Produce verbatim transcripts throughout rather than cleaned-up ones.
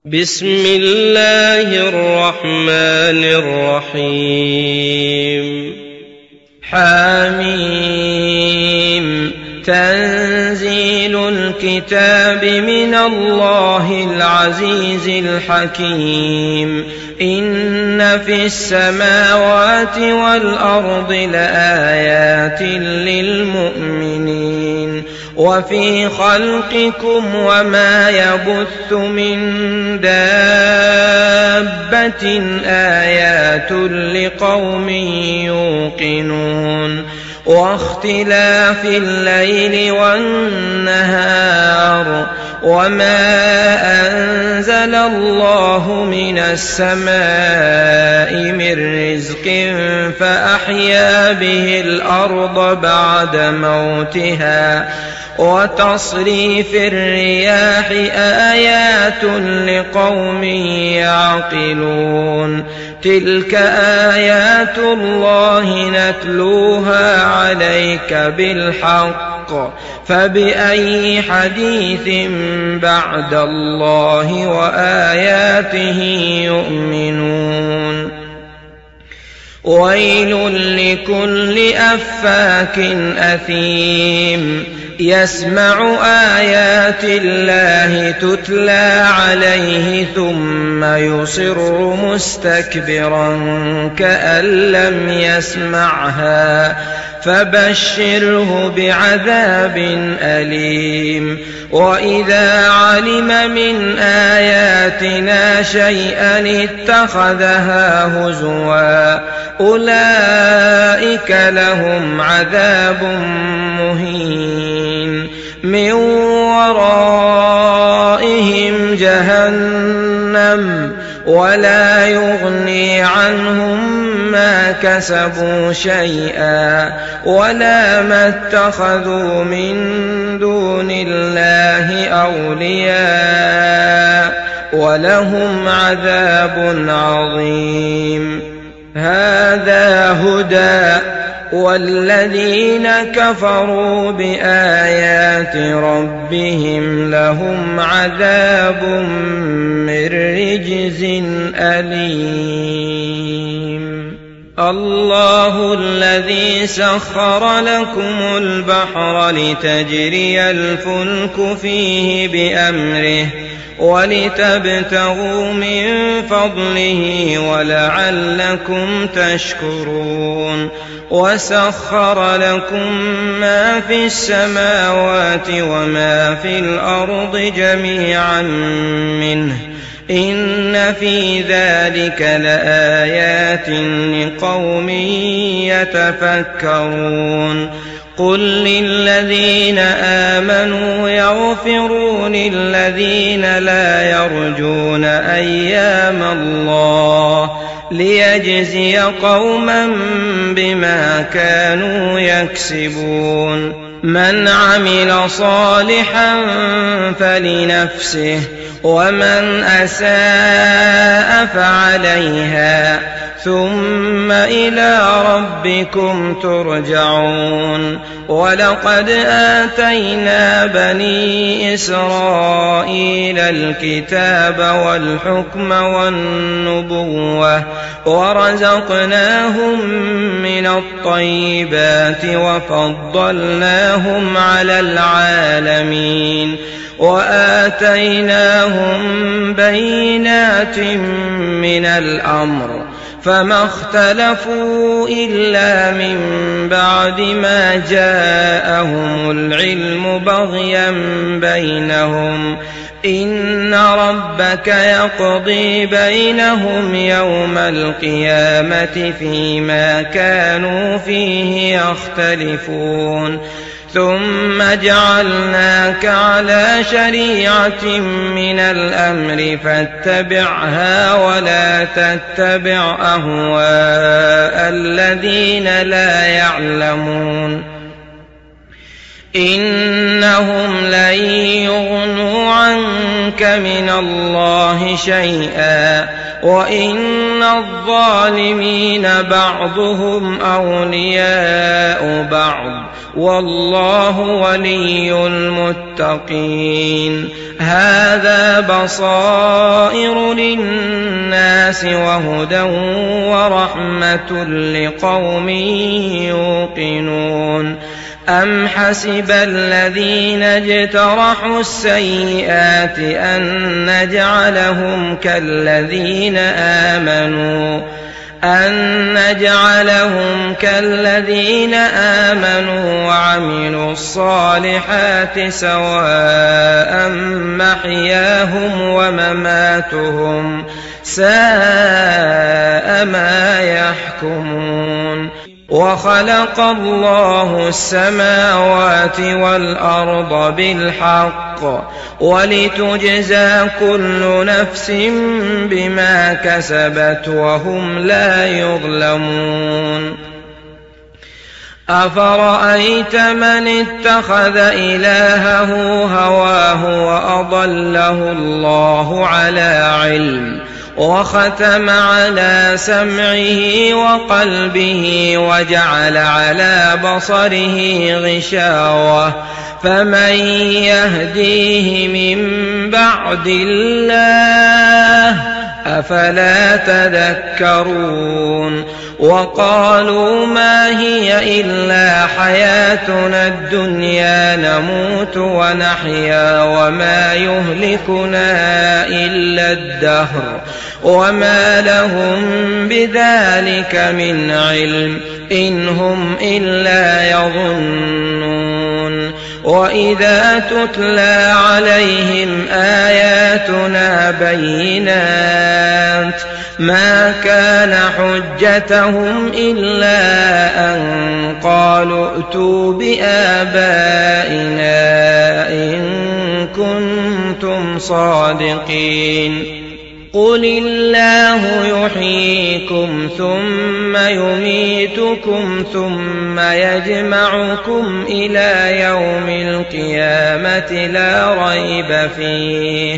بسم الله الرحمن الرحيم حميم تنزيل الكتاب من الله العزيز الحكيم إن في السماوات والأرض لآيات للمؤمنين وفي خلقكم وما يبث من دابة آيات لقوم يوقنون واختلاف الليل والنهار وما أنزل الله من السماء من رزق فأحيا به الأرض بعد موتها وتصريف الرياح آيات لقوم يعقلون تلك آيات الله نتلوها عليك بالحق فبأي حديث بعد الله وآياته يؤمنون ويل لكل أفاك أثيم يسمع آيات الله تتلى عليه ثم يصر مستكبرا كأن لم يسمعها فبشره بعذاب أليم وإذا علم من آياتنا شيئا اتخذها هزوا أولئك لهم عذاب مهين من ورائهم جهنم ولا يغني عنهم ما كسبوا شيئا ولا ما اتخذوا من دون الله أولياء ولهم عذاب عظيم هذا هدى والذين كفروا بآيات ربهم لهم عذاب من رجز أليم الله الذي سخر لكم البحر لتجري الفلك فيه بأمره ولتبتغوا من فضله ولعلكم تشكرون وسخر لكم ما في السماوات وما في الأرض جميعا منه إن في ذلك لآيات لقوم يتفكرون قل للذين آمنوا يغفروا للذين لا يرجون أيام الله ليجزي قوما بما كانوا يكسبون من عمل صالحا فلنفسه ومن أساء فعليها ثم إلى ربكم ترجعون ولقد آتينا بني إسرائيل الكتاب والحكم والنبوة ورزقناهم من الطيبات وفضلناهم على العالمين وآتيناهم بينات من الأمر فما اختلفوا إلا من بعد ما جاءهم العلم بغيا بينهم إن ربك يقضي بينهم يوم القيامة فيما كانوا فيه يختلفون ثم جعلناك على شريعة من الأمر فاتبعها ولا تتبع أهواء الذين لا يعلمون إنهم لن يغنوا عنك من الله شيئا وإن الظالمين بعضهم أولياء بعض والله ولي المتقين. هذا بصائر للناس وهدى ورحمة لقوم يوقنون. أم حسب الذين اجترحوا السيئات أن نجعلهم كالذين آمنوا أن نجعلهم كالذين آمنوا وعملوا الصالحات سواء محياهم ومماتهم ساء ما يحكمون. وخلق الله السماوات والأرض بالحق ولتجزى كل نفس بما كسبت وهم لا يظلمون. أفرأيت من اتخذ إلهه هواه وأضله الله على علم وختم على سمعه وقلبه وجعل على بصره غشاوة فمن يهديه من بعد الله أفلا تذكرون. وقالوا ما هي إلا حياتنا الدنيا نموت ونحيا وما يهلكنا إلا الدهر وما لهم بذلك من علم إن هم إلا يظنون. وإذا تتلى عليهم آياتنا بينات ما كان حجتهم إلا أن قالوا ائتوا بآبائنا إن كنتم صادقين. قل الله يحييكم ثم يميتكم ثم يجمعكم إلى يوم القيامة لا ريب فيه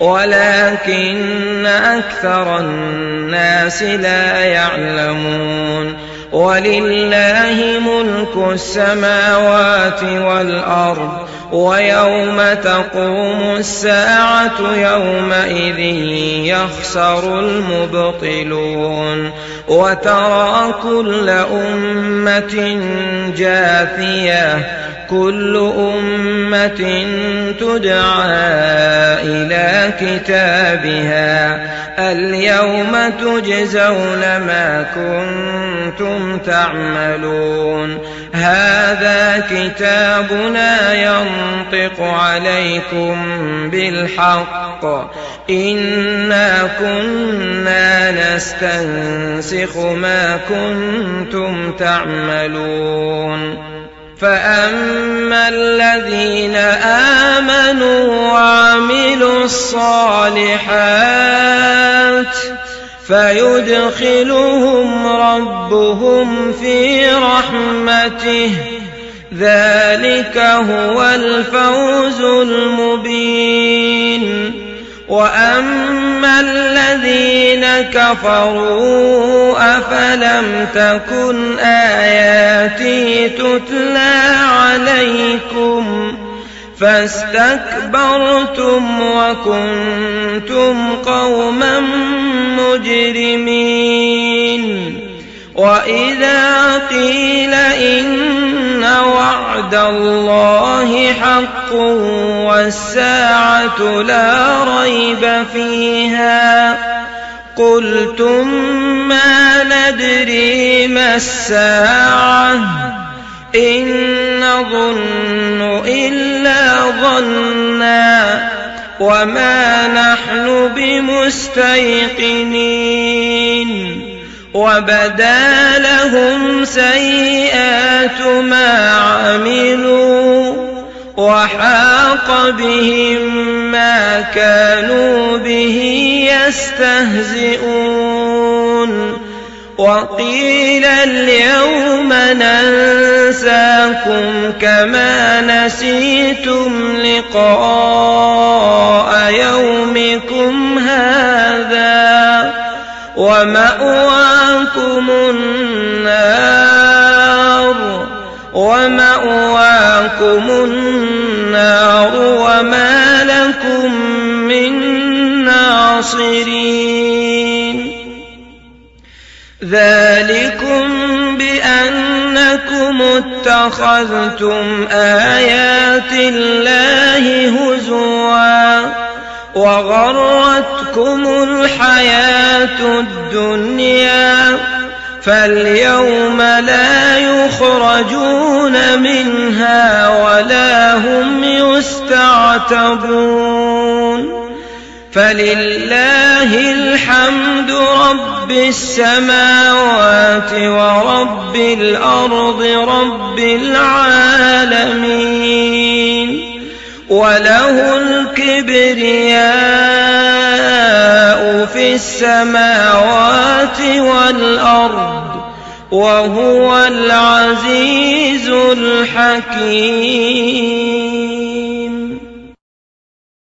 ولكن أكثر الناس لا يعلمون. ولله ملك السماوات والأرض ويوم تقوم الساعة يومئذ يخسر المبطلون. وترى كل أمة جاثية كل أمة تدعى إلى كتابها اليوم تجزون ما كنتم تعملون. هذا كتابنا ينطق عليكم بالحق إنا كنا نستنسخ ما كنتم تعملون. فأما الذين آمنوا وعملوا الصالحات فيدخلهم ربهم في رحمته ذلك هو الفوز المبين. وأما الذين كفروا أفلم تكن آياتي تتلى عليكم فاستكبرتم وكنتم قوما مجرمين. وإذا قيل إن وعد الله حق والساعة لا ريب فيها قلتم ما ندري ما الساعة إن نظن إلا ظنا وما نحن بمستيقنين. وبدا لهم سيئات ما عملوا وحاق بهم ما كانوا به يستهزئون. وقيل اليوم ننساكم كما نسيتم لقاء يومكم هذا ومأواكم النار ومأواكم النار وما لكم من ناصرين ذلكم بأنكم اتخذتم آيات الله هزوا وغرتكم الحياة الدنيا فاليوم لا يخرجون منها ولا هم يستعتبون فلله الحمد رب السماوات ورب الأرض رب العالمين وله الكبرياء في السماوات والأرض وهو العزيز الحكيم.